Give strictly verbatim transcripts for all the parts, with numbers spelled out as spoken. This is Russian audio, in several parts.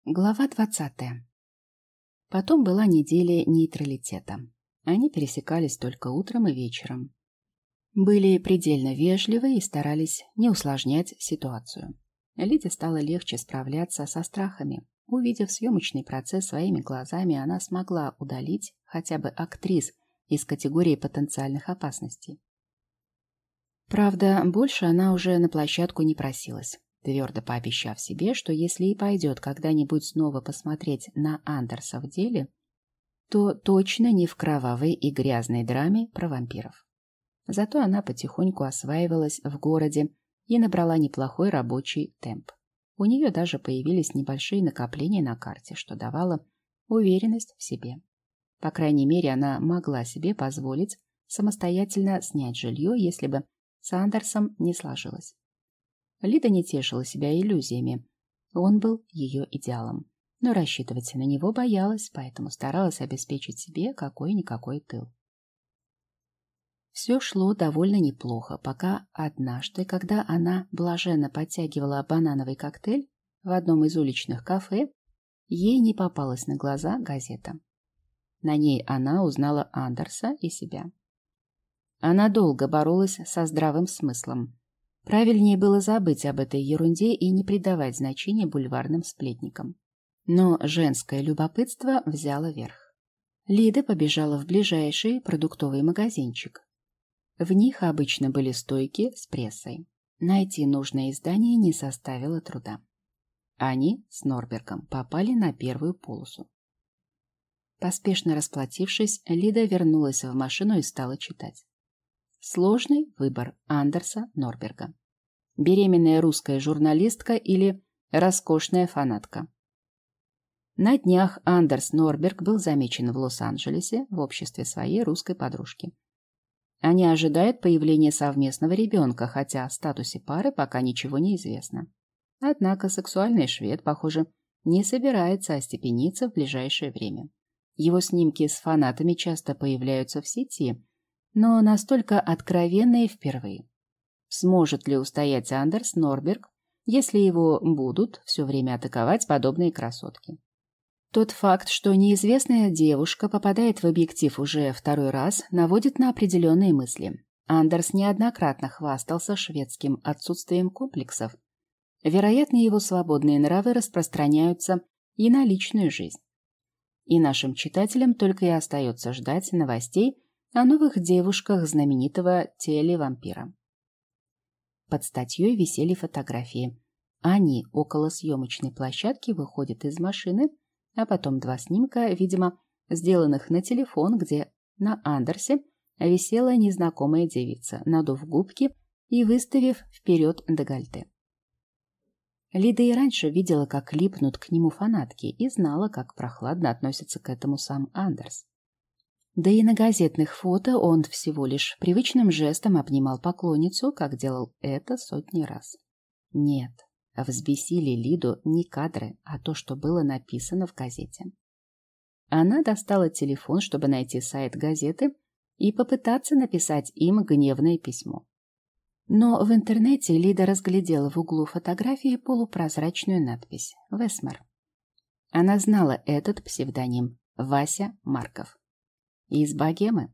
Глава двадцатая. Потом была неделя нейтралитета. Они пересекались только утром и вечером. Были предельно вежливы и старались не усложнять ситуацию. Лиде стало легче справляться со страхами. Увидев съемочный процесс своими глазами, она смогла удалить хотя бы актрис из категории потенциальных опасностей. Правда, больше она уже на площадку не просилась, твердо пообещав себе, что если и пойдет когда-нибудь снова посмотреть на Андерса в деле, то точно не в кровавой и грязной драме про вампиров. Зато она потихоньку осваивалась в городе и набрала неплохой рабочий темп. У нее даже появились небольшие накопления на карте, что давало уверенность в себе. По крайней мере, она могла себе позволить самостоятельно снять жилье, если бы с Андерсом не сложилось. Лида не тешила себя иллюзиями. Он был ее идеалом. Но рассчитывать на него боялась, поэтому старалась обеспечить себе какой-никакой тыл. Все шло довольно неплохо, пока однажды, когда она блаженно подтягивала банановый коктейль в одном из уличных кафе, ей не попалась на глаза газета. На ней она узнала Андерса и себя. Она долго боролась со здравым смыслом. Правильнее было забыть об этой ерунде и не придавать значения бульварным сплетникам. Но женское любопытство взяло верх. Лида побежала в ближайший продуктовый магазинчик. В них обычно были стойки с прессой. Найти нужное издание не составило труда. Они с Норбергом попали на первую полосу. Поспешно расплатившись, Лида вернулась в машину и стала читать. Сложный выбор Андерса Норберга. Беременная русская журналистка или роскошная фанатка. На днях Андерс Норберг был замечен в Лос-Анджелесе в обществе своей русской подружки. Они ожидают появления совместного ребенка, хотя о статусе пары пока ничего не известно. Однако сексуальный швед, похоже, не собирается остепениться в ближайшее время. Его снимки с фанатами часто появляются в сети, но настолько откровенные впервые. Сможет ли устоять Андерс Норберг, если его будут все время атаковать подобные красотки? Тот факт, что неизвестная девушка попадает в объектив уже второй раз, наводит на определенные мысли. Андерс неоднократно хвастался шведским отсутствием комплексов. Вероятно, его свободные нравы распространяются и на личную жизнь. И нашим читателям только и остается ждать новостей о новых девушках знаменитого телевампира. Под статьей висели фотографии. Они около съемочной площадки выходят из машины, а потом два снимка, видимо, сделанных на телефон, где на Андерсе висела незнакомая девица, надув губки и выставив вперед декольте. Лида и раньше видела, как липнут к нему фанатки, и знала, как прохладно относится к этому сам Андерс. Да и на газетных фото он всего лишь привычным жестом обнимал поклонницу, как делал это сотни раз. Нет, взбесили Лиду не кадры, а то, что было написано в газете. Она достала телефон, чтобы найти сайт газеты и попытаться написать им гневное письмо. Но в интернете Лида разглядела в углу фотографии полупрозрачную надпись «Весмер». Она знала этот псевдоним – Вася Марков. Из богемы.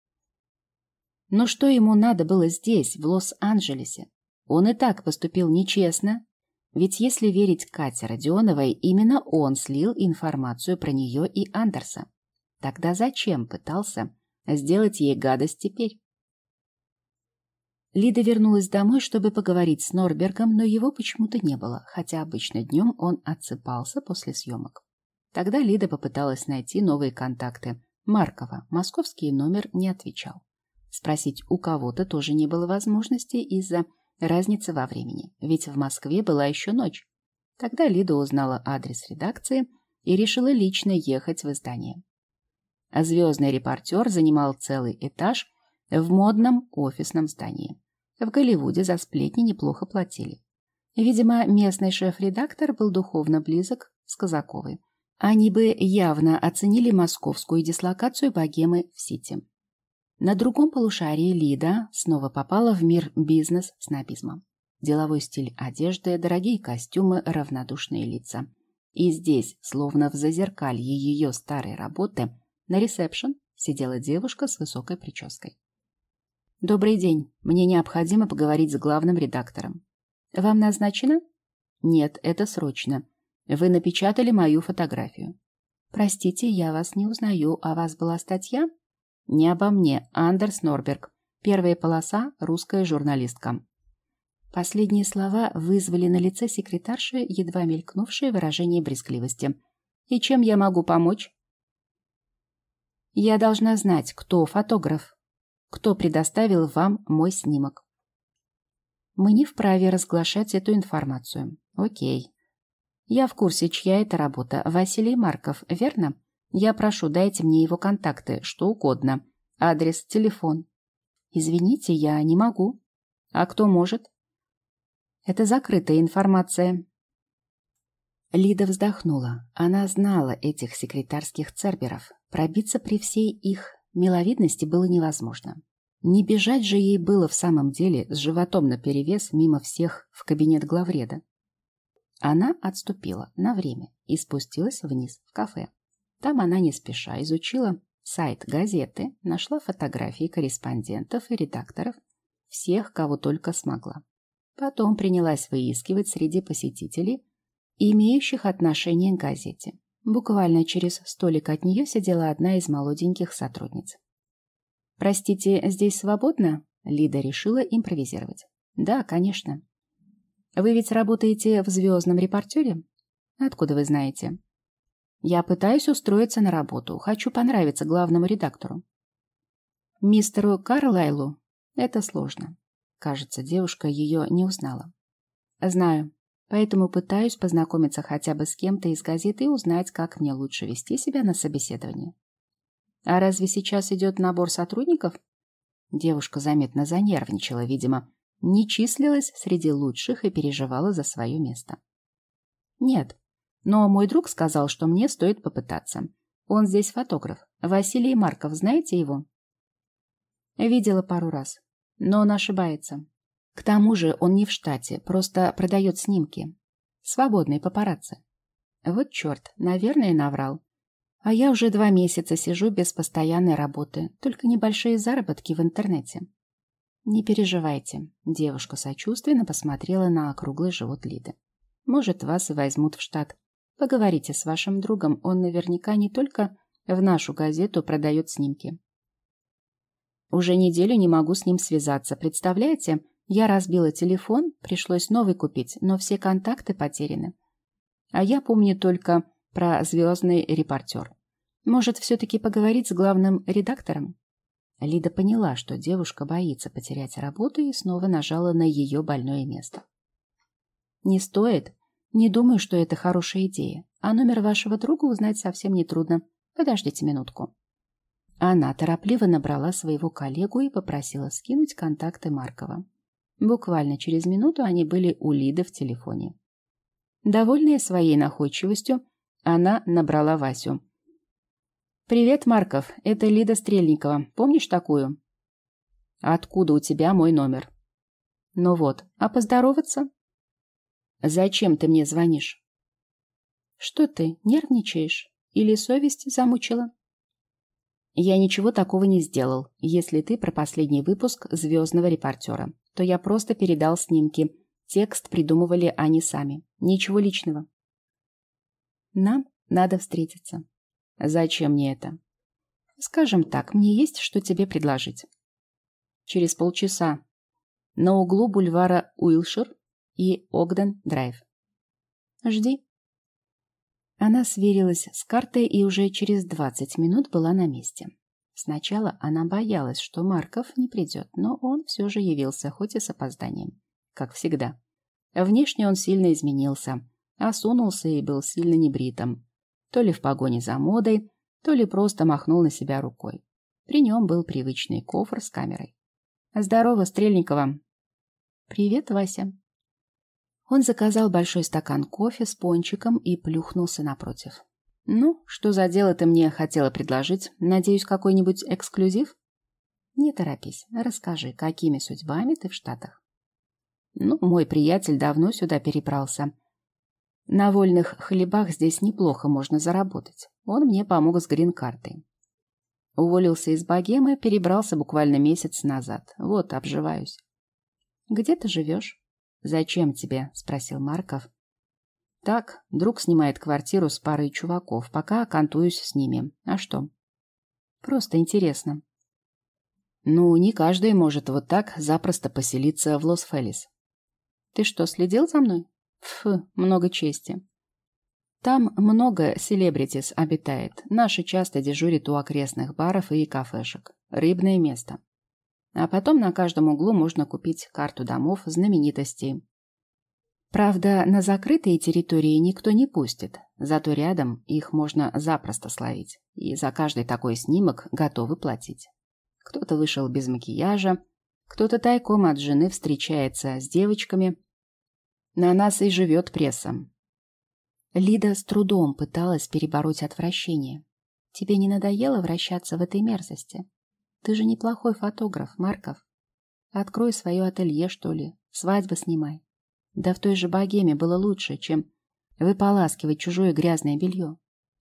Но что ему надо было здесь, в Лос-Анджелесе? Он и так поступил нечестно, ведь если верить Кате Родионовой, именно он слил информацию про нее и Андерса. Тогда зачем пытался сделать ей гадость теперь? Лида вернулась домой, чтобы поговорить с Норбергом, но его почему-то не было, хотя обычно днем он отсыпался после съемок. Тогда Лида попыталась найти новые контакты Маркова. Московский номер не отвечал. Спросить у кого-то тоже не было возможности из-за разницы во времени, ведь в Москве была еще ночь. Тогда Лида узнала адрес редакции и решила лично ехать в издание. А звездный репортер занимал целый этаж в модном офисном здании. В Голливуде за сплетни неплохо платили. Видимо, местный шеф-редактор был духовно близок с Казаковой. Они бы явно оценили московскую дислокацию богемы в Сити. На другом полушарии Лида снова попала в мир бизнес-снобизма. Деловой стиль одежды, дорогие костюмы, равнодушные лица. И здесь, словно в зазеркалье ее старой работы, на ресепшн сидела девушка с высокой прической. «Добрый день. Мне необходимо поговорить с главным редактором. Вам назначено?» «Нет, это срочно. Вы напечатали мою фотографию». «Простите, я вас не узнаю. А вас была статья?» «Не обо мне. Андерс Норберг. Первая полоса. Русская журналистка». Последние слова вызвали на лице секретарши едва мелькнувшее выражение брезгливости. «И чем я могу помочь?» «Я должна знать, кто фотограф, кто предоставил вам мой снимок». «Мы не вправе разглашать эту информацию». «Окей. Я в курсе, чья это работа. Василий Марков, верно? Я прошу, дайте мне его контакты, что угодно. Адрес, телефон». «Извините, я не могу». «А кто может?» «Это закрытая информация». Лида вздохнула. Она знала этих секретарских церберов. Пробиться при всей их миловидности было невозможно. Не бежать же ей было в самом деле с животом наперевес мимо всех в кабинет главреда. Она отступила на время и спустилась вниз в кафе. Там она не спеша изучила сайт газеты, нашла фотографии корреспондентов и редакторов, всех, кого только смогла. Потом принялась выискивать среди посетителей, имеющих отношение к газете. Буквально через столик от нее сидела одна из молоденьких сотрудниц. «Простите, здесь свободно?» Лида решила импровизировать. «Да, конечно». «Вы ведь работаете в «Звездном репортере»?» «Откуда вы знаете?» «Я пытаюсь устроиться на работу. Хочу понравиться главному редактору». «Мистеру Карлайлу это сложно». Кажется, девушка ее не узнала. «Знаю. Поэтому пытаюсь познакомиться хотя бы с кем-то из газеты и узнать, как мне лучше вести себя на собеседовании». «А разве сейчас идет набор сотрудников?» Девушка заметно занервничала, видимо, не числилась среди лучших и переживала за свое место. «Нет, но мой друг сказал, что мне стоит попытаться. Он здесь фотограф. Василий Марков, знаете его?» «Видела пару раз, но он ошибается. К тому же он не в штате, просто продает снимки. Свободные папарацци». Вот черт, наверное, наврал. А я уже два месяца сижу без постоянной работы, только небольшие заработки в интернете. «Не переживайте», — девушка сочувственно посмотрела на округлый живот Лиды. «Может, вас и возьмут в штат. Поговорите с вашим другом, он наверняка не только в нашу газету продает снимки». «Уже неделю не могу с ним связаться, представляете? Я разбила телефон, пришлось новый купить, но все контакты потеряны. А я помню только про «Звездный репортер». Может, все-таки поговорить с главным редактором?» Лида поняла, что девушка боится потерять работу, и снова нажала на ее больное место. «Не стоит. Не думаю, что это хорошая идея. А номер вашего друга узнать совсем нетрудно. Подождите минутку». Она торопливо набрала своего коллегу и попросила скинуть контакты Маркова. Буквально через минуту они были у Лиды в телефоне. Довольная своей находчивостью, она набрала Васю. «Привет, Марков, это Лида Стрельникова. Помнишь такую?» «Откуда у тебя мой номер?» «Ну вот, а поздороваться?» «Зачем ты мне звонишь?» «Что ты, нервничаешь? Или совесть замучила?» «Я ничего такого не сделал. Если ты про последний выпуск «Звездного репортера», то я просто передал снимки. Текст придумывали они сами. Ничего личного». «Нам надо встретиться». «Зачем мне это?» «Скажем так, мне есть что тебе предложить». «Через полчаса. На углу бульвара Уилшир и Огден-Драйв». «Жди». Она сверилась с картой и уже через двадцать минут была на месте. Сначала она боялась, что Марков не придет, но он все же явился, хоть и с опозданием. Как всегда. Внешне он сильно изменился, осунулся и был сильно небритым. То ли в погоне за модой, то ли просто махнул на себя рукой. При нем был привычный кофр с камерой. «Здорово, Стрельникова!» «Привет, Вася!» Он заказал большой стакан кофе с пончиком и плюхнулся напротив. «Ну, что за дело ты мне хотела предложить? Надеюсь, какой-нибудь эксклюзив?» «Не торопись, расскажи, какими судьбами ты в Штатах?» «Ну, мой приятель давно сюда перебрался. На вольных хлебах здесь неплохо можно заработать. Он мне помог с грин-картой. Уволился из богемы, перебрался буквально месяц назад. Вот, обживаюсь. Где ты живешь? Зачем тебе? Спросил Марков. Так, друг снимает квартиру с парой чуваков, пока окантуюсь с ними. А что? Просто интересно. Ну, не каждый может вот так запросто поселиться в Лос-Фелис. Ты что, следил за мной? Фу, много чести. Там много селебритис обитает. Наши часто дежурят у окрестных баров и кафешек. Рыбное место. А потом на каждом углу можно купить карту домов знаменитостей. Правда, на закрытые территории никто не пустит. Зато рядом их можно запросто словить. И за каждый такой снимок готовы платить. Кто-то вышел без макияжа, кто-то тайком от жены встречается с девочками. На нас и живет пресса. Лида с трудом пыталась перебороть отвращение. Тебе не надоело вращаться в этой мерзости? Ты же неплохой фотограф, Марков. Открой свое ателье, что ли, свадьбы снимай. Да в той же богеме было лучше, чем выполаскивать чужое грязное белье.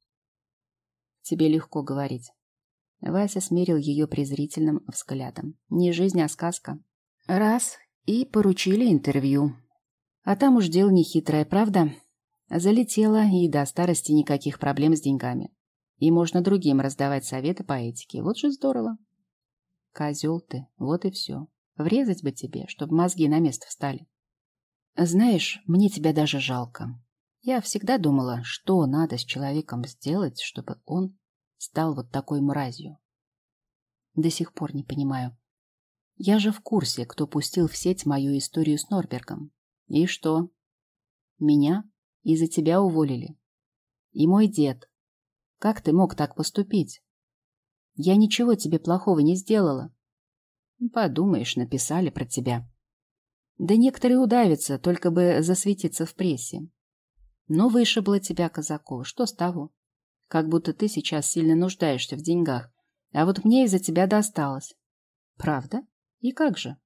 Тебе легко говорить. Вася смерил ее презрительным взглядом. Не жизнь, а сказка. Раз, и поручили интервью. А там уж дело нехитрое, правда? Залетела, и до старости никаких проблем с деньгами. И можно другим раздавать советы по этике. Вот же здорово. Козел ты, вот и все. Врезать бы тебе, чтобы мозги на место встали. Знаешь, мне тебя даже жалко. Я всегда думала, что надо с человеком сделать, чтобы он стал вот такой мразью. До сих пор не понимаю. Я же в курсе, кто пустил в сеть мою историю с Норбергом. И что? Меня из-за тебя уволили. И мой дед. Как ты мог так поступить? Я ничего тебе плохого не сделала. Подумаешь, написали про тебя. Да некоторые удавятся, только бы засветиться в прессе. Но вышибло тебя, Казакова, что с того? Как будто ты сейчас сильно нуждаешься в деньгах, а вот мне из-за тебя досталось. Правда? И как же?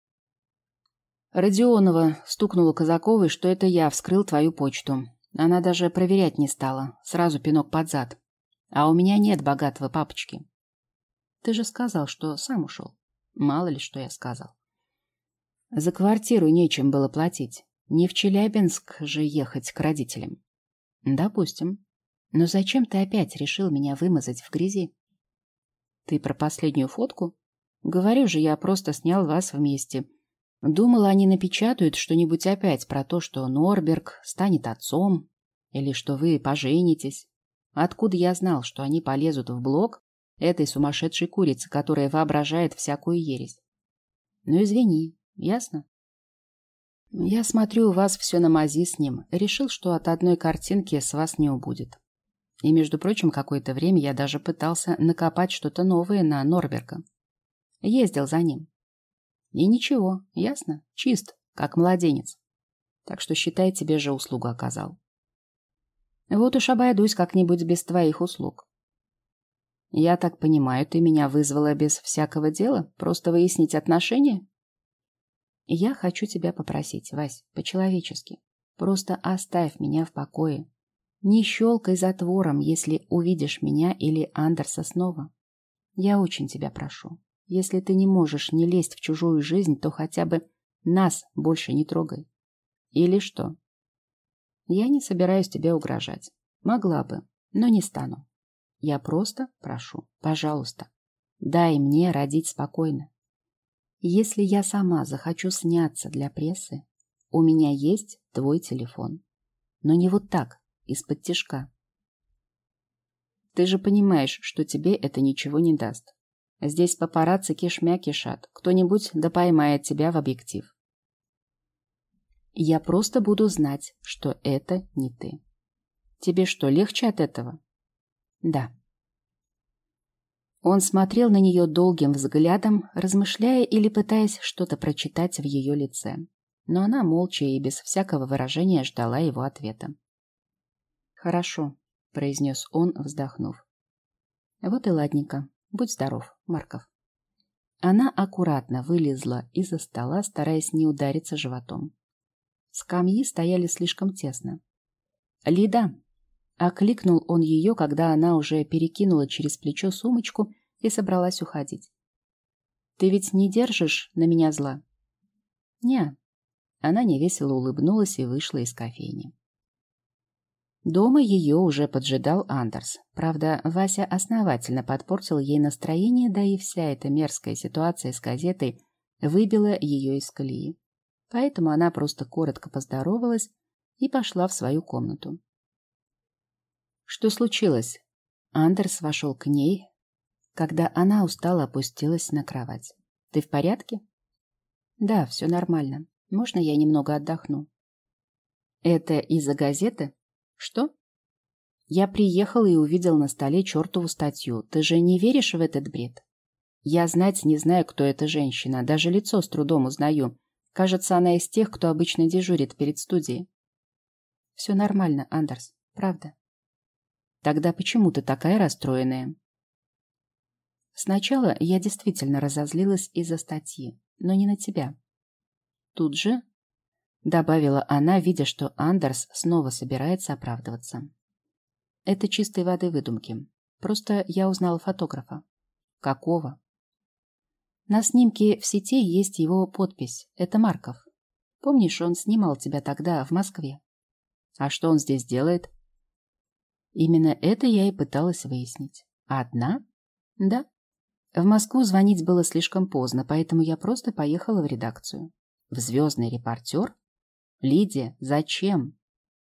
Родионова стукнула Казаковой, что это я вскрыл твою почту. Она даже проверять не стала, сразу пинок под зад. А у меня нет богатого папочки. Ты же сказал, что сам ушел. Мало ли, что я сказал. За квартиру нечем было платить. Не в Челябинск же ехать к родителям. Допустим. Но зачем ты опять решил меня вымазать в грязи? Ты про последнюю фотку? Говорю же, я просто снял вас вместе. Думала, они напечатают что-нибудь опять про то, что Норберг станет отцом, или что вы поженитесь. Откуда я знал, что они полезут в блог этой сумасшедшей курицы, которая воображает всякую ересь? Ну, извини, ясно? Я смотрю, у вас все на мази с ним. Решил, что от одной картинки с вас не убудет. И, между прочим, какое-то время я даже пытался накопать что-то новое на Норберга. Ездил за ним. И ничего, ясно? Чист, как младенец. Так что, считай, тебе же услугу оказал. Вот уж обойдусь как-нибудь без твоих услуг. Я так понимаю, ты меня вызвала без всякого дела? Просто выяснить отношения? Я хочу тебя попросить, Вась, по-человечески. Просто оставь меня в покое. Не щелкай затвором, если увидишь меня или Андерса снова. Я очень тебя прошу. Если ты не можешь не лезть в чужую жизнь, то хотя бы нас больше не трогай. Или что? Я не собираюсь тебе угрожать. Могла бы, но не стану. Я просто прошу, пожалуйста, дай мне родить спокойно. Если я сама захочу сняться для прессы, у меня есть твой телефон. Но не вот так, из-под тишка. Ты же понимаешь, что тебе это ничего не даст. Здесь папарацци кишмя кишат. Кто-нибудь да поймает тебя в объектив. Я просто буду знать, что это не ты. Тебе что, легче от этого? Да. Он смотрел на нее долгим взглядом, размышляя или пытаясь что-то прочитать в ее лице. Но она молча и без всякого выражения ждала его ответа. «Хорошо», — произнес он, вздохнув. «Вот и ладненько. Будь здоров, Марков». Она аккуратно вылезла из-за стола, стараясь не удариться животом. Скамьи стояли слишком тесно. «Лида!» — окликнул он ее, когда она уже перекинула через плечо сумочку и собралась уходить. «Ты ведь не держишь на меня зла?» «Не». Она невесело улыбнулась и вышла из кофейни. Дома ее уже поджидал Андерс. Правда, Вася основательно подпортил ей настроение, да и вся эта мерзкая ситуация с газетой выбила ее из колеи. Поэтому она просто коротко поздоровалась и пошла в свою комнату. «Что случилось?» Андерс вошел к ней, когда она устало опустилась на кровать. «Ты в порядке?» «Да, все нормально. Можно я немного отдохну?» «Это из-за газеты?» «Что?» «Я приехал и увидел на столе чертову статью. Ты же не веришь в этот бред?» «Я знать не знаю, кто эта женщина. Даже лицо с трудом узнаю. Кажется, она из тех, кто обычно дежурит перед студией». «Все нормально, Андерс. Правда?» «Тогда почему ты такая расстроенная?» «Сначала я действительно разозлилась из-за статьи, но не на тебя». Тут же добавила она, видя, что Андерс снова собирается оправдываться. «Это чистой воды выдумки. Просто я узнала фотографа». «Какого?» «На снимке в сети есть его подпись. Это Марков. Помнишь, он снимал тебя тогда в Москве?» «А что он здесь делает?» «Именно это я и пыталась выяснить». «Одна?» «Да. В Москву звонить было слишком поздно, поэтому я просто поехала в редакцию». «В «Звездный репортер»?» «Лидия, зачем?»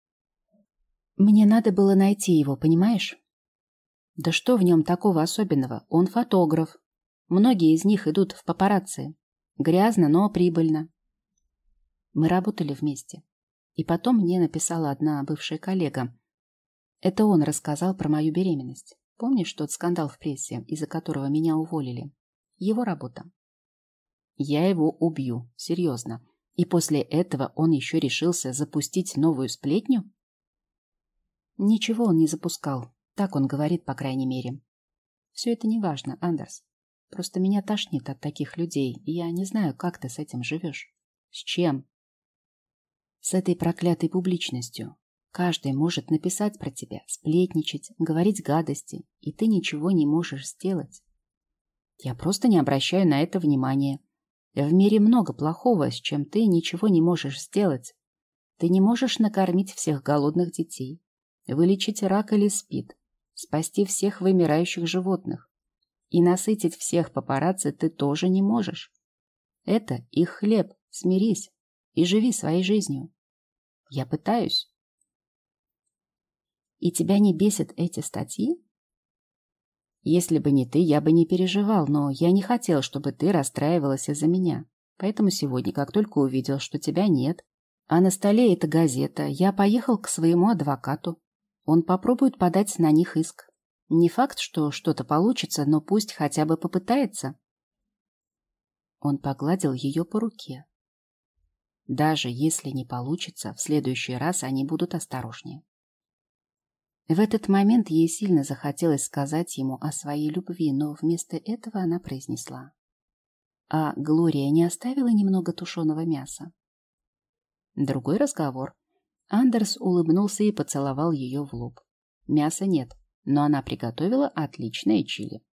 «Мне надо было найти его, понимаешь?» «Да что в нем такого особенного? Он фотограф. Многие из них идут в папарацци. Грязно, но прибыльно». Мы работали вместе. И потом мне написала одна бывшая коллега. Это он рассказал про мою беременность. Помнишь тот скандал в прессе, из-за которого меня уволили? Его работа. Я его убью, серьезно. И после этого он еще решился запустить новую сплетню? Ничего он не запускал. Так он говорит, по крайней мере. Все это не важно, Андерс. Просто меня тошнит от таких людей, и я не знаю, как ты с этим живешь. С чем? С этой проклятой публичностью. Каждый может написать про тебя, сплетничать, говорить гадости, и ты ничего не можешь сделать. Я просто не обращаю на это внимания. В мире много плохого, с чем ты ничего не можешь сделать. Ты не можешь накормить всех голодных детей, вылечить рак или СПИД, спасти всех вымирающих животных. И насытить всех папарацци ты тоже не можешь. Это их хлеб, смирись и живи своей жизнью. Я пытаюсь. И тебя не бесят эти статьи? Если бы не ты, я бы не переживал, но я не хотел, чтобы ты расстраивалась из-за меня. Поэтому сегодня, как только увидел, что тебя нет, а на столе эта газета, я поехал к своему адвокату. Он попробует подать на них иск. Не факт, что что-то получится, но пусть хотя бы попытается. Он погладил ее по руке. Даже если не получится, в следующий раз они будут осторожнее. В этот момент ей сильно захотелось сказать ему о своей любви, но вместо этого она произнесла: «А Глория не оставила немного тушеного мяса?» Другой разговор. Андерс улыбнулся и поцеловал ее в лоб. Мяса нет, но она приготовила отличное чили.